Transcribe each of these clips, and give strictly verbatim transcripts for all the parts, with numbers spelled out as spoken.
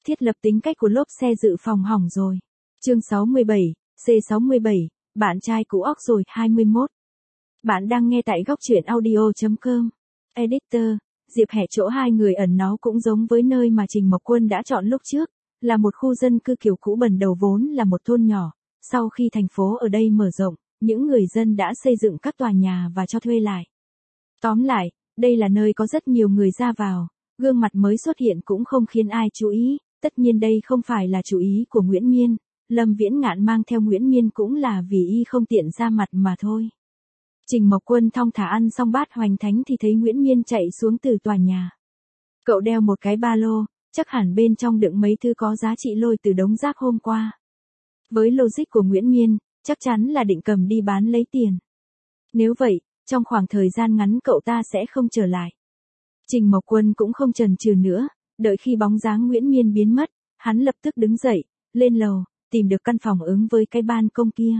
Thiết lập tính cách của lốp xe dự phòng hỏng rồi. Chương sáu mươi bảy, C sáu mươi bảy, bạn trai cũ óc rồi hai mươi mốt. Bạn đang nghe tại góc truyện audio chấm com. Editor, Diệp Hẹ chỗ hai người ẩn náu cũng giống với nơi mà Trình Mộc Quân đã chọn lúc trước, là một khu dân cư kiểu cũ bẩn đầu vốn là một thôn nhỏ. Sau khi thành phố ở đây mở rộng, những người dân đã xây dựng các tòa nhà và cho thuê lại. Tóm lại, đây là nơi có rất nhiều người ra vào, gương mặt mới xuất hiện cũng không khiến ai chú ý, tất nhiên đây không phải là chủ ý của Nguyễn Miên, Lâm Viễn Ngạn mang theo Nguyễn Miên cũng là vì y không tiện ra mặt mà thôi. Trình Mộc Quân thong thả ăn xong bát hoành thánh thì thấy Nguyễn Miên chạy xuống từ tòa nhà. Cậu đeo một cái ba lô, chắc hẳn bên trong đựng mấy thứ có giá trị lôi từ đống rác hôm qua. Với logic của Nguyễn Miên, chắc chắn là định cầm đi bán lấy tiền. Nếu vậy, trong khoảng thời gian ngắn cậu ta sẽ không trở lại. Trình Mộc Quân cũng không chần chừ nữa, đợi khi bóng dáng Nguyễn Miên biến mất, hắn lập tức đứng dậy, lên lầu, tìm được căn phòng ứng với cái ban công kia.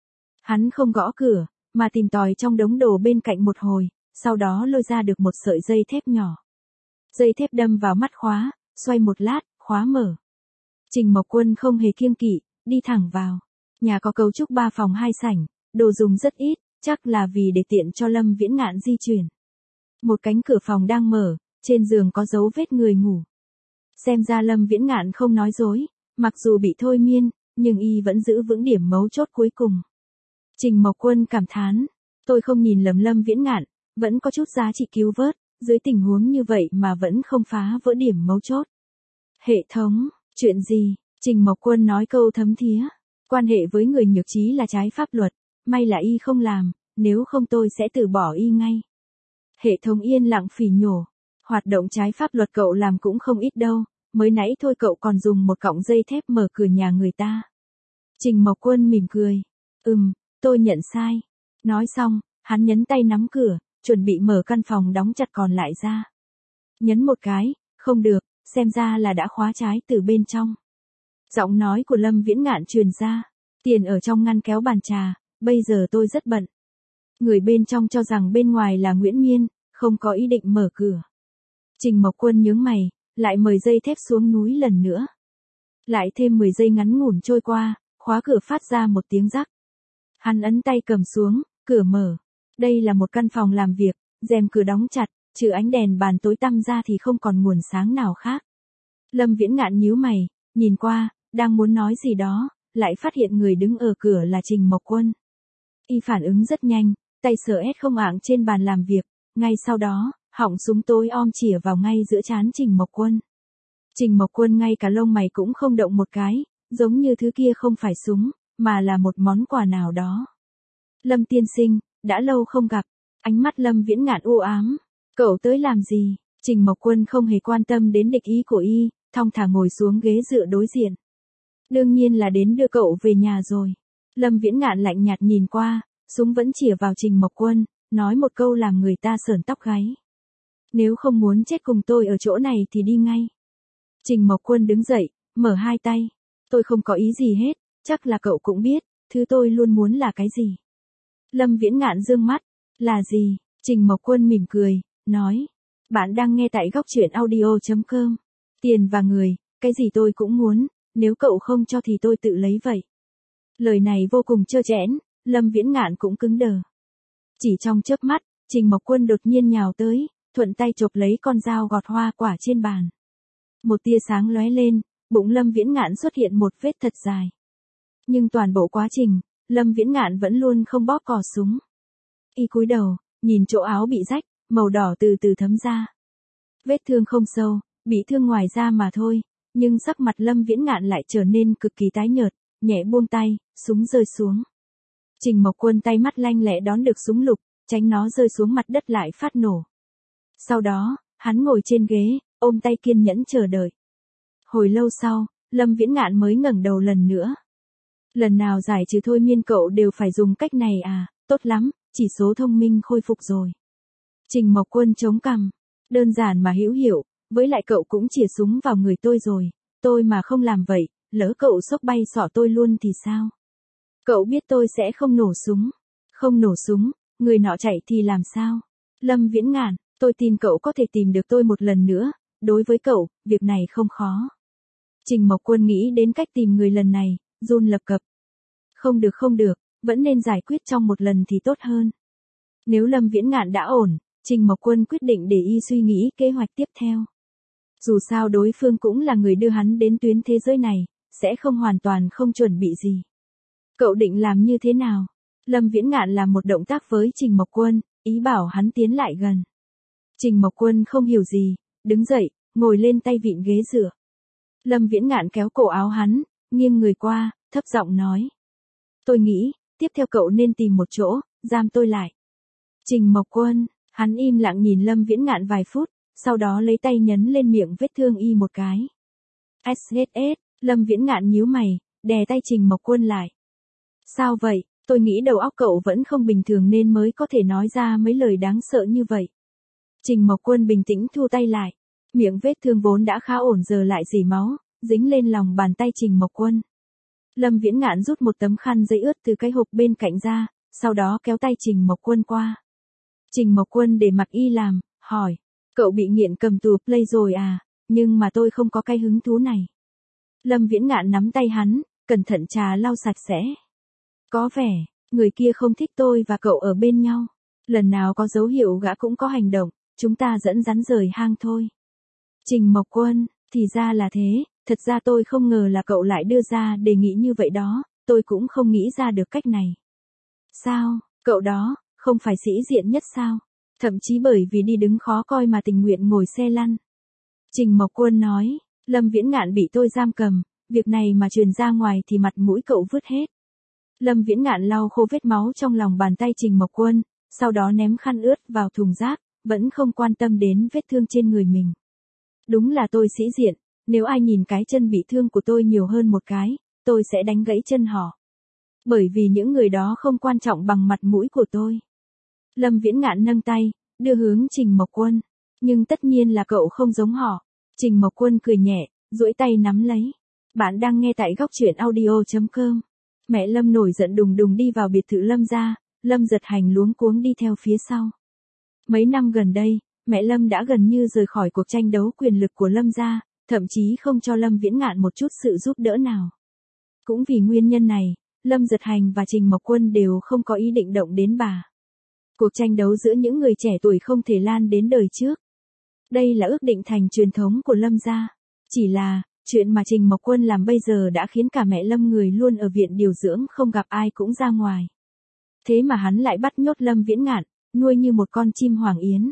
Hắn không gõ cửa, mà tìm tòi trong đống đồ bên cạnh một hồi, sau đó lôi ra được một sợi dây thép nhỏ. Dây thép đâm vào mắt khóa, xoay một lát, khóa mở. Trình Mộc Quân không hề kiêng kỵ, đi thẳng vào. Nhà có cấu trúc ba phòng hai sảnh, đồ dùng rất ít, chắc là vì để tiện cho Lâm Viễn Ngạn di chuyển. Một cánh cửa phòng đang mở, trên giường có dấu vết người ngủ. Xem ra Lâm Viễn Ngạn không nói dối, mặc dù bị thôi miên, nhưng y vẫn giữ vững điểm mấu chốt cuối cùng. Trình Mộc Quân cảm thán, tôi không nhìn lầm Lâm Viễn Ngạn, vẫn có chút giá trị cứu vớt, dưới tình huống như vậy mà vẫn không phá vỡ điểm mấu chốt. Hệ thống, chuyện gì? Trình Mộc Quân nói câu thấm thía, quan hệ với người nhược trí là trái pháp luật, may là y không làm, nếu không tôi sẽ từ bỏ y ngay. Hệ thống yên lặng phỉ nhổ, hoạt động trái pháp luật cậu làm cũng không ít đâu, mới nãy thôi cậu còn dùng một cọng dây thép mở cửa nhà người ta. Trình Mộc Quân mỉm cười, ừm, tôi nhận sai. Nói xong, hắn nhấn tay nắm cửa, chuẩn bị mở căn phòng đóng chặt còn lại ra. Nhấn một cái, không được, xem ra là đã khóa trái từ bên trong. Giọng nói của Lâm Viễn Ngạn truyền ra, tiền ở trong ngăn kéo bàn trà, bây giờ tôi rất bận. Người bên trong cho rằng bên ngoài là Nguyễn Miên, không có ý định mở cửa. Trình Mộc Quân nhướng mày, lại mời dây thép xuống núi lần nữa. Lại thêm mười giây ngắn ngủn trôi qua, khóa cửa phát ra một tiếng rắc. Hắn ấn tay cầm xuống, cửa mở. Đây là một căn phòng làm việc, rèm cửa đóng chặt, trừ ánh đèn bàn tối tăm ra thì không còn nguồn sáng nào khác. Lâm Viễn Ngạn nhíu mày, nhìn qua, đang muốn nói gì đó, lại phát hiện người đứng ở cửa là Trình Mộc Quân. Y phản ứng rất nhanh, tay sờ ét không ạng trên bàn làm việc, ngay sau đó, họng súng tối om chĩa vào ngay giữa trán Trình Mộc Quân. Trình Mộc Quân ngay cả lông mày cũng không động một cái, giống như thứ kia không phải súng, mà là một món quà nào đó. Lâm tiên sinh, đã lâu không gặp, ánh mắt Lâm Viễn Ngạn u ám. Cậu tới làm gì? Trình Mộc Quân không hề quan tâm đến địch ý của y, thong thả ngồi xuống ghế dựa đối diện. Đương nhiên là đến đưa cậu về nhà rồi. Lâm Viễn Ngạn lạnh nhạt nhìn qua, súng vẫn chĩa vào Trình Mộc Quân, nói một câu làm người ta sởn tóc gáy. Nếu không muốn chết cùng tôi ở chỗ này thì đi ngay. Trình Mộc Quân đứng dậy, mở hai tay. Tôi không có ý gì hết, chắc là cậu cũng biết, thứ tôi luôn muốn là cái gì. Lâm Viễn Ngạn dương mắt, là gì? Trình Mộc Quân mỉm cười, nói. Bạn đang nghe tại góc truyện audio chấm com. Tiền và người, cái gì tôi cũng muốn, nếu cậu không cho thì tôi tự lấy vậy. Lời này vô cùng trơ trẽn, Lâm Viễn Ngạn cũng cứng đờ. Chỉ trong chớp mắt, Trình Mộc Quân đột nhiên nhào tới, thuận tay chộp lấy con dao gọt hoa quả trên bàn. Một tia sáng lóe lên, bụng Lâm Viễn Ngạn xuất hiện một vết thật dài. Nhưng toàn bộ quá trình, Lâm Viễn Ngạn vẫn luôn không bóp cò súng. Y cúi đầu, nhìn chỗ áo bị rách, màu đỏ từ từ thấm ra. Vết thương không sâu, bị thương ngoài da mà thôi, nhưng sắc mặt Lâm Viễn Ngạn lại trở nên cực kỳ tái nhợt, nhẹ buông tay, súng rơi xuống. Trình Mộc Quân tay mắt lanh lẹ đón được súng lục, tránh nó rơi xuống mặt đất lại phát nổ. Sau đó, hắn ngồi trên ghế, ôm tay kiên nhẫn chờ đợi. Hồi lâu sau, Lâm Viễn Ngạn mới ngẩng đầu lần nữa. Lần nào giải trừ thôi miên cậu đều phải dùng cách này à, tốt lắm, chỉ số thông minh khôi phục rồi. Trình Mộc Quân chống cằm, đơn giản mà hữu hiệu, với lại cậu cũng chĩa súng vào người tôi rồi, tôi mà không làm vậy, lỡ cậu xốc bay xỏ tôi luôn thì sao? Cậu biết tôi sẽ không nổ súng, không nổ súng, người nọ chạy thì làm sao? Lâm Viễn Ngạn, tôi tin cậu có thể tìm được tôi một lần nữa, đối với cậu, việc này không khó. Trình Mộc Quân nghĩ đến cách tìm người lần này, run lập cập. Không được không được, vẫn nên giải quyết trong một lần thì tốt hơn. Nếu Lâm Viễn Ngạn đã ổn, Trình Mộc Quân quyết định để y suy nghĩ kế hoạch tiếp theo. Dù sao đối phương cũng là người đưa hắn đến tuyến thế giới này, sẽ không hoàn toàn không chuẩn bị gì. Cậu định làm như thế nào? Lâm Viễn Ngạn làm một động tác với Trình Mộc Quân, ý bảo hắn tiến lại gần. Trình Mộc Quân không hiểu gì, đứng dậy, ngồi lên tay vịn ghế dựa. Lâm Viễn Ngạn kéo cổ áo hắn, nghiêng người qua, thấp giọng nói. Tôi nghĩ, tiếp theo cậu nên tìm một chỗ, giam tôi lại. Trình Mộc Quân, hắn im lặng nhìn Lâm Viễn Ngạn vài phút, sau đó lấy tay nhấn lên miệng vết thương y một cái. ét ét ét, Lâm Viễn Ngạn nhíu mày, đè tay Trình Mộc Quân lại. Sao vậy, tôi nghĩ đầu óc cậu vẫn không bình thường nên mới có thể nói ra mấy lời đáng sợ như vậy. Trình Mộc Quân bình tĩnh thu tay lại, miệng vết thương vốn đã khá ổn giờ lại rỉ máu, dính lên lòng bàn tay Trình Mộc Quân. Lâm Viễn Ngạn rút một tấm khăn giấy ướt từ cái hộp bên cạnh ra, sau đó kéo tay Trình Mộc Quân qua. Trình Mộc Quân để mặc y làm, hỏi, cậu bị nghiện cầm tù play rồi à, nhưng mà tôi không có cái hứng thú này. Lâm Viễn Ngạn nắm tay hắn, cẩn thận trà lau sạch sẽ. Có vẻ, người kia không thích tôi và cậu ở bên nhau. Lần nào có dấu hiệu gã cũng có hành động, chúng ta dẫn rắn rời hang thôi. Trình Mộc Quân, thì ra là thế, thật ra tôi không ngờ là cậu lại đưa ra đề nghị như vậy đó, tôi cũng không nghĩ ra được cách này. Sao, cậu đó, không phải sĩ diện nhất sao? Thậm chí bởi vì đi đứng khó coi mà tình nguyện ngồi xe lăn. Trình Mộc Quân nói, Lâm Viễn Ngạn bị tôi giam cầm, việc này mà truyền ra ngoài thì mặt mũi cậu vứt hết. Lâm Viễn Ngạn lau khô vết máu trong lòng bàn tay Trình Mộc Quân, sau đó ném khăn ướt vào thùng rác, vẫn không quan tâm đến vết thương trên người mình. Đúng là tôi sĩ diện, nếu ai nhìn cái chân bị thương của tôi nhiều hơn một cái, tôi sẽ đánh gãy chân họ. Bởi vì những người đó không quan trọng bằng mặt mũi của tôi. Lâm Viễn Ngạn nâng tay, đưa hướng Trình Mộc Quân. Nhưng tất nhiên là cậu không giống họ. Trình Mộc Quân cười nhẹ, duỗi tay nắm lấy. Bạn đang nghe tại góc truyện audio chấm com. Mẹ Lâm nổi giận đùng đùng đi vào biệt thự Lâm gia, Lâm Giật Hành luống cuống đi theo phía sau. Mấy năm gần đây, mẹ Lâm đã gần như rời khỏi cuộc tranh đấu quyền lực của Lâm gia, thậm chí không cho Lâm Viễn Ngạn một chút sự giúp đỡ nào. Cũng vì nguyên nhân này, Lâm Giật Hành và Trình Mộc Quân đều không có ý định động đến bà. Cuộc tranh đấu giữa những người trẻ tuổi không thể lan đến đời trước. Đây là ước định thành truyền thống của Lâm gia. Chỉ là, chuyện mà Trình Mộc Quân làm bây giờ đã khiến cả mẹ Lâm người luôn ở viện điều dưỡng không gặp ai cũng ra ngoài. Thế mà hắn lại bắt nhốt Lâm Viễn Ngạn, nuôi như một con chim hoàng yến.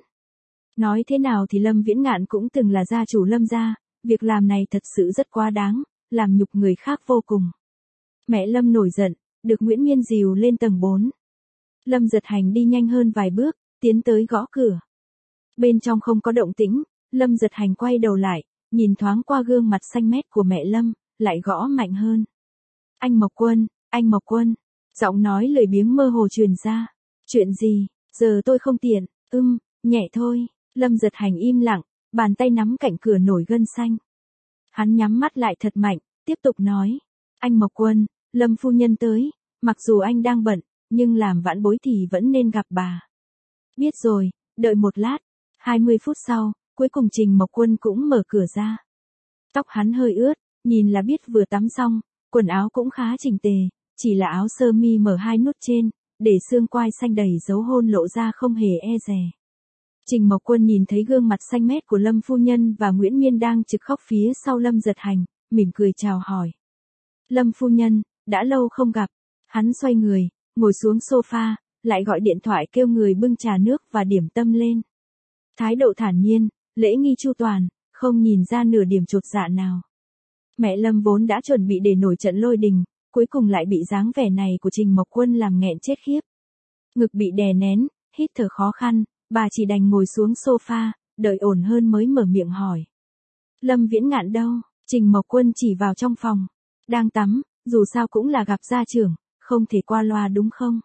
Nói thế nào thì Lâm Viễn Ngạn cũng từng là gia chủ Lâm gia, việc làm này thật sự rất quá đáng, làm nhục người khác vô cùng. Mẹ Lâm nổi giận, được Nguyễn Miên dìu lên tầng bốn. Lâm Giật Hành đi nhanh hơn vài bước, tiến tới gõ cửa. Bên trong không có động tĩnh, Lâm Giật Hành quay đầu lại, nhìn thoáng qua gương mặt xanh mét của mẹ Lâm, lại gõ mạnh hơn. Anh Mộc Quân, anh Mộc Quân. Giọng nói lười biếng mơ hồ truyền ra. Chuyện gì, giờ tôi không tiện, ưm, nhẹ thôi. Lâm Giật Hành im lặng, bàn tay nắm cạnh cửa nổi gân xanh. Hắn nhắm mắt lại thật mạnh, tiếp tục nói. Anh Mộc Quân, Lâm phu nhân tới, mặc dù anh đang bận, nhưng làm vãn bối thì vẫn nên gặp bà. Biết rồi, đợi một lát. hai mươi phút sau, cuối cùng Trình Mộc Quân cũng mở cửa ra. Tóc hắn hơi ướt, nhìn là biết vừa tắm xong, quần áo cũng khá chỉnh tề, chỉ là áo sơ mi mở hai nút trên, để xương quai xanh đầy dấu hôn lộ ra không hề e dè. Trình Mộc Quân nhìn thấy gương mặt xanh mét của Lâm phu nhân và Nguyễn Miên đang trực khóc phía sau Lâm Giật Hành, mỉm cười chào hỏi. Lâm phu nhân, đã lâu không gặp. Hắn xoay người, ngồi xuống sofa, lại gọi điện thoại kêu người bưng trà nước và điểm tâm lên. Thái độ thản nhiên, lễ nghi chu toàn, không nhìn ra nửa điểm chột dạ nào. Mẹ Lâm vốn đã chuẩn bị để nổi trận lôi đình, cuối cùng lại bị dáng vẻ này của Trình Mộc Quân làm nghẹn chết khiếp. Ngực bị đè nén, hít thở khó khăn, bà chỉ đành ngồi xuống sofa, đợi ổn hơn mới mở miệng hỏi. Lâm Viễn Ngạn đâu? Trình Mộc Quân chỉ vào trong phòng. Đang tắm, dù sao cũng là gặp gia trưởng, không thể qua loa đúng không?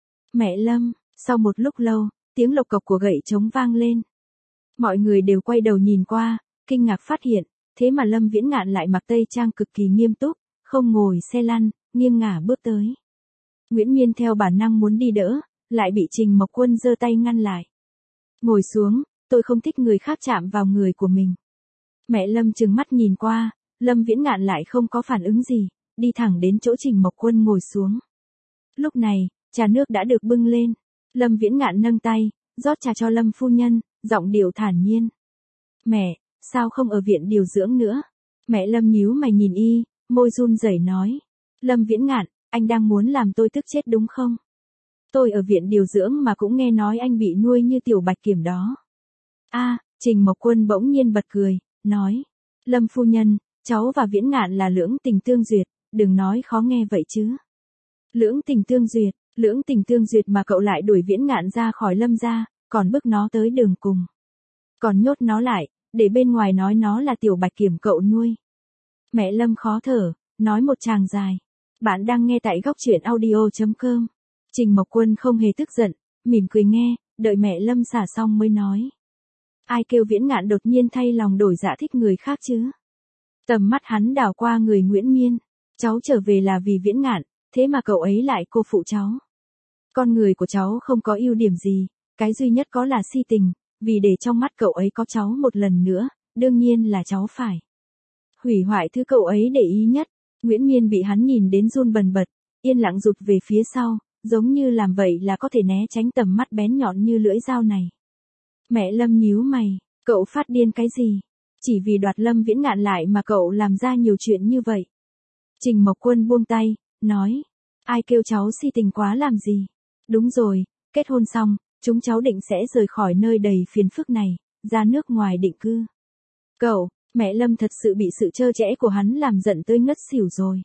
Mẹ Lâm, sau một lúc lâu, tiếng lộc cộc của gậy trống vang lên. Mọi người đều quay đầu nhìn qua, kinh ngạc phát hiện, thế mà Lâm Viễn Ngạn lại mặc tây trang cực kỳ nghiêm túc, không ngồi xe lăn, nghiêng ngả bước tới. Nguyễn Miên theo bản năng muốn đi đỡ, lại bị Trình Mộc Quân giơ tay ngăn lại. Ngồi xuống, tôi không thích người khác chạm vào người của mình. Mẹ Lâm trừng mắt nhìn qua, Lâm Viễn Ngạn lại không có phản ứng gì, đi thẳng đến chỗ Trình Mộc Quân ngồi xuống. Lúc này, trà nước đã được bưng lên. Lâm Viễn Ngạn nâng tay, rót trà cho Lâm phu nhân, giọng điệu thản nhiên. Mẹ, sao không ở viện điều dưỡng nữa? Mẹ Lâm nhíu mày nhìn y, môi run rẩy nói. Lâm Viễn Ngạn, anh đang muốn làm tôi tức chết đúng không? Tôi ở viện điều dưỡng mà cũng nghe nói anh bị nuôi như tiểu bạch kiểm đó. A, Trình Mộc Quân bỗng nhiên bật cười, nói. Lâm phu nhân, cháu và Viễn Ngạn là lưỡng tình tương duyệt, đừng nói khó nghe vậy chứ. Lưỡng tình tương duyệt, lưỡng tình tương duyệt mà cậu lại đuổi Viễn Ngạn ra khỏi Lâm gia, còn bức nó tới đường cùng. Còn nhốt nó lại, để bên ngoài nói nó là tiểu bạch kiểm cậu nuôi. Mẹ Lâm khó thở, nói một tràng dài. Bạn đang nghe tại góc truyện audio chấm com. Trình Mộc Quân không hề tức giận, mỉm cười nghe, đợi mẹ Lâm xả xong mới nói. Ai kêu Viễn Ngạn đột nhiên thay lòng đổi dạ thích người khác chứ? Tầm mắt hắn đảo qua người Nguyễn Miên. Cháu trở về là vì Viễn Ngạn, thế mà cậu ấy lại cô phụ cháu. Con người của cháu không có ưu điểm gì, cái duy nhất có là si tình, vì để trong mắt cậu ấy có cháu một lần nữa, đương nhiên là cháu phải hủy hoại thứ cậu ấy để ý nhất. Nguyễn Miên bị hắn nhìn đến run bần bật, yên lặng rụt về phía sau, giống như làm vậy là có thể né tránh tầm mắt bén nhọn như lưỡi dao này. Mẹ Lâm nhíu mày, cậu phát điên cái gì? Chỉ vì đoạt Lâm Viễn Ngạn lại mà cậu làm ra nhiều chuyện như vậy. Trình Mộc Quân buông tay, nói. Ai kêu cháu si tình quá làm gì? Đúng rồi, kết hôn xong, chúng cháu định sẽ rời khỏi nơi đầy phiền phức này, ra nước ngoài định cư. Cậu, mẹ Lâm thật sự bị sự trơ trẽ của hắn làm giận tới ngất xỉu rồi.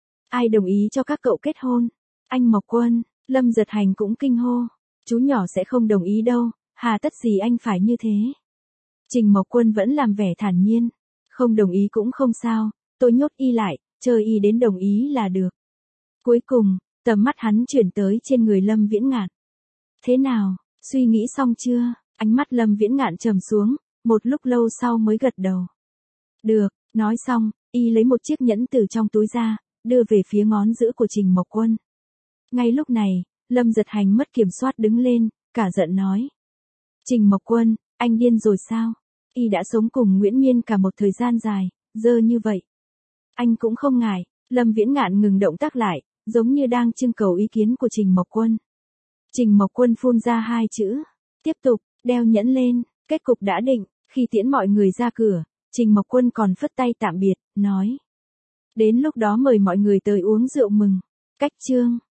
Ai đồng ý cho các cậu kết hôn? Anh Mộc Quân, Lâm Giật Hành cũng kinh hô. Chú nhỏ sẽ không đồng ý đâu, hà tất gì anh phải như thế? Trình Mộc Quân vẫn làm vẻ thản nhiên. Không đồng ý cũng không sao, tôi nhốt y lại, chờ y đến đồng ý là được. Cuối cùng, tầm mắt hắn chuyển tới trên người Lâm Viễn Ngạn. Thế nào, suy nghĩ xong chưa? Ánh mắt Lâm Viễn Ngạn trầm xuống, một lúc lâu sau mới gật đầu. Được, nói xong, y lấy một chiếc nhẫn từ trong túi ra, đưa về phía ngón giữa của Trình Mộc Quân. Ngay lúc này, Lâm Giật Hành mất kiểm soát đứng lên, cả giận nói. Trình Mộc Quân, anh điên rồi sao? Y đã sống cùng Nguyễn Miên cả một thời gian dài, dơ như vậy. Anh cũng không ngại. Lâm Viễn Ngạn ngừng động tác lại, giống như đang trưng cầu ý kiến của Trình Mộc Quân. Trình Mộc Quân phun ra hai chữ. Tiếp tục, đeo nhẫn lên, kết cục đã định. Khi tiễn mọi người ra cửa, Trình Mộc Quân còn phất tay tạm biệt, nói. Đến lúc đó mời mọi người tới uống rượu mừng. Cách chương.